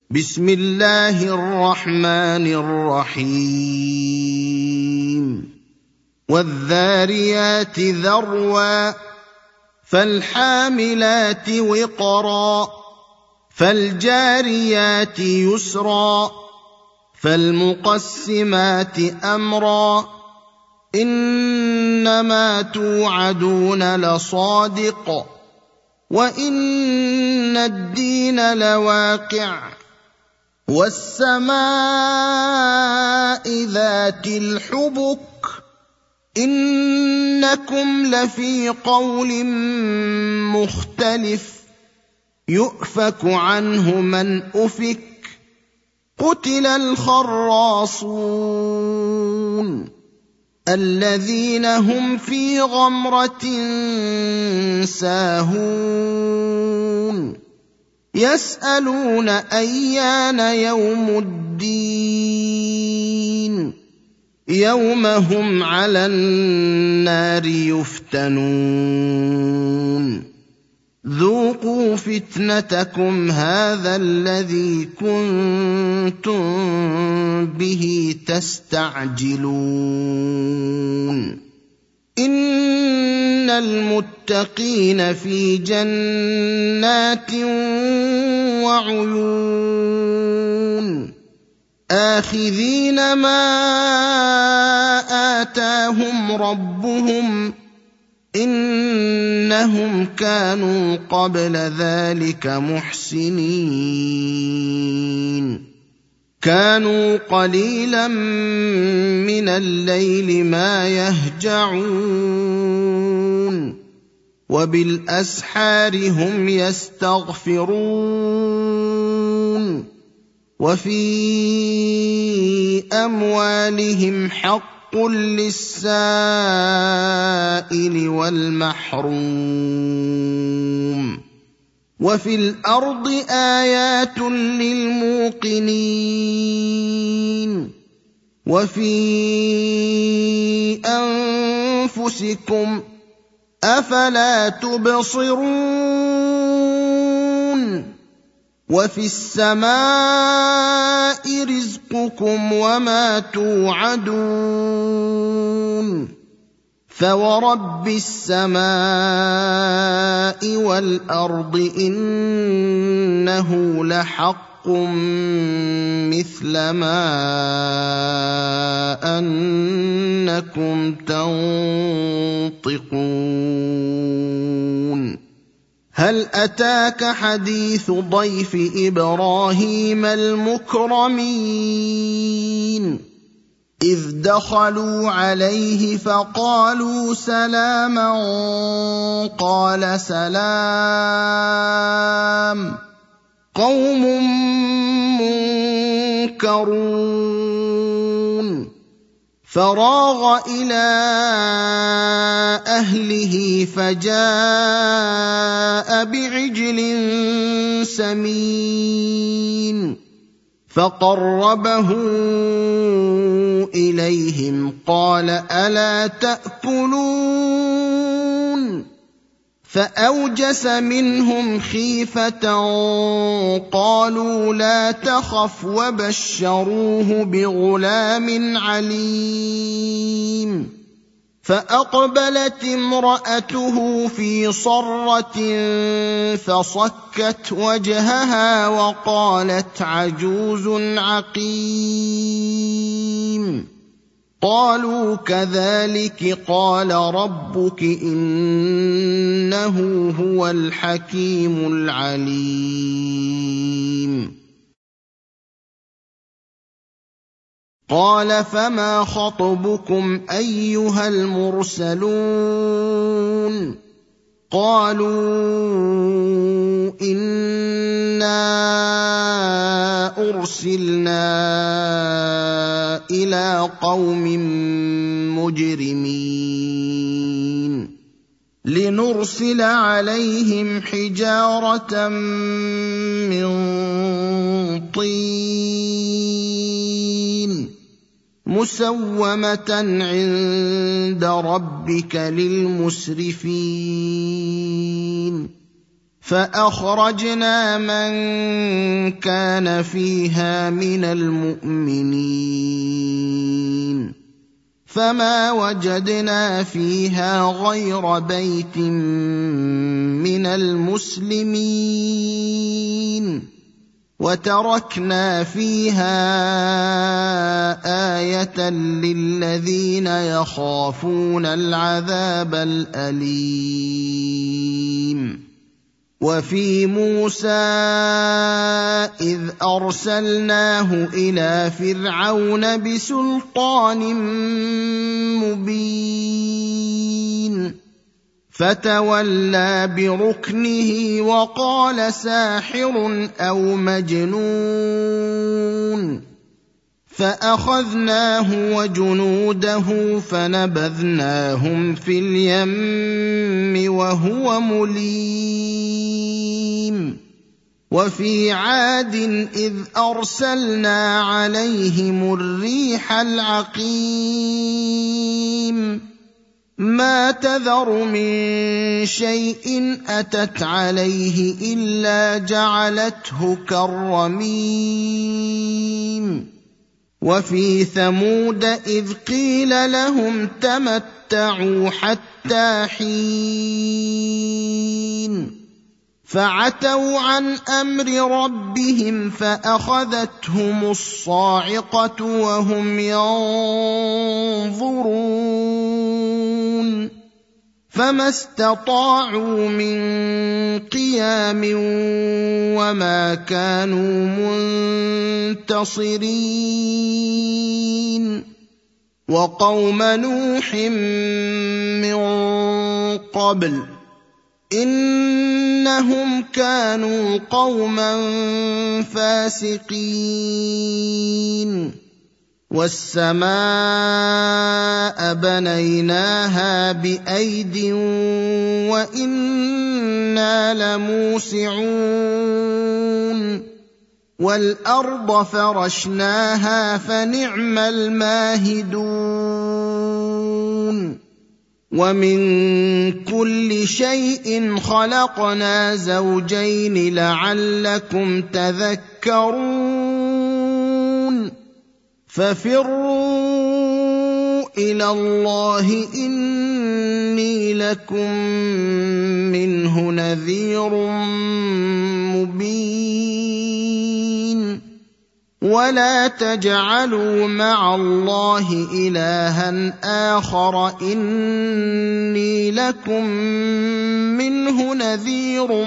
بسم الله الرحمن الرحيم والذاريات ذروا فالحاملات وقرا فالجاريات يسرا فالمقسمات أمرا إنما توعدون لصادق وإن الدين لواقع والسماء ذات الحبك إنكم لفي قول مختلف يؤفك عنه من أفك قتل الخراصون الذين هم في غمرة ساهون يسألون أيان يوم الدين يوم هم على النار يفتنون ذوقوا فتنتكم هذا الذي كنتم به تستعجلون إن المتقين في جنات وعيون آخذين ما آتاهم ربهم إنهم كانوا قبل ذلك محسنين كانوا قليلا من الليل ما يهجعون وبالأسحار هم يستغفرون وفي أموالهم حق للسائل والمحروم وفي الأرض آيات للموقنين وفي أنفسكم أفلا تبصرون وفي السماء رزقكم وما توعدون فورب السماء والأرض إنه لحق مثل ما أنكم تنطقون هل أتاك حديث ضيف إبراهيم المكرمين إذ دخلوا عليه فقالوا سلاما قال سلام قوم منكرون فراغ إلى أهله فجاء بعجل سمين فقربه إليهم قال ألا تأكلون فأوجس منهم خيفة قالوا لا تخف وبشروه بغلام عليم فأقبلت امرأته في صرة فصكت وجهها وقالت عجوز عقيم قالوا كذلك قال ربك إنه هو الحكيم العليم قال فما خطبكم أيها المرسلون قالوا إنا أرسلنا إلى قوم مجرمين لنرسل عليهم حجارة من طين مسومة عند ربك للمسرفين فاخرجنا من كان فيها من المؤمنين فما وجدنا فيها غير بيت من المسلمين وتركنا فيها آية للذين يخافون العذاب الأليم وفي موسى إذ أرسلناه إلى فرعون بسلطان مبين فتولى بركنه وقال ساحر أو مجنون فأخذناه وجنوده فنبذناهم في اليم وهو مليم وفي عاد إذ أرسلنا عليهم الريح العقيم ما تذر من شيء أتت عليه إلا جعلته كالرميم وفي ثمود إذ قيل لهم تمتعوا حتى حين فعتوا عن أمر ربهم فأخذتهم الصاعقة وهم ينظرون فما استطاعوا من قيام وما كانوا منتصرين وقوم نوح من قبل إنهم كانوا قوما فاسقين والسماء بنيناها بأيد وإنا لموسعون والأرض فرشناها فنعم الماهدون ومن كل شيء خلقنا زوجين لعلكم تذكرون ففروا إلى الله إني لكم منه نذير مبين ولا تجعلوا مع الله إلها آخر إني لكم منه نذير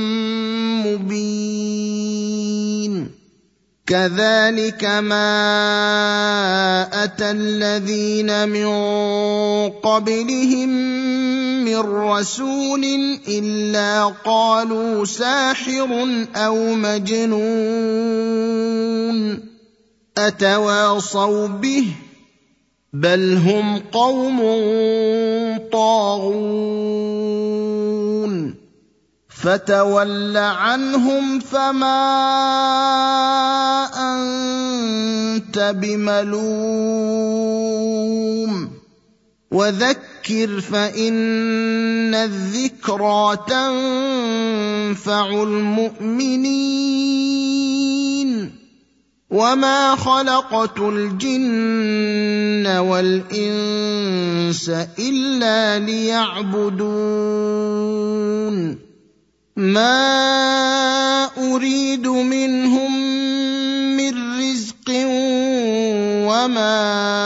مبين كذلك ما أتى الذين من قبلهم من رسول إلا قالوا ساحر أو مجنون أتواصوا به بل هم قوم طاغون فتول عنهم فما أنت بملوم وذكر فإن الذكرى تنفع المؤمنين وما خلقت الجن والإنس إلا ليعبدون ما أريد منهم من رزق وما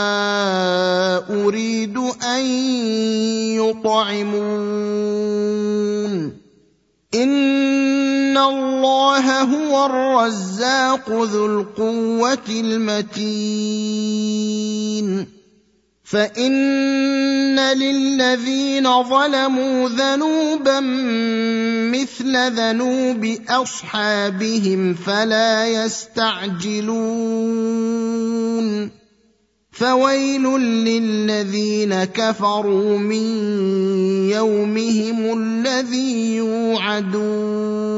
أريد أن يطعمون إن الله هو الرزاق ذو القوة المتين فإن للذين ظلموا ذنوبا مثل ذنوب أصحابهم فلا يستعجلون فويل للذين كفروا من يومهم الذي يوعدون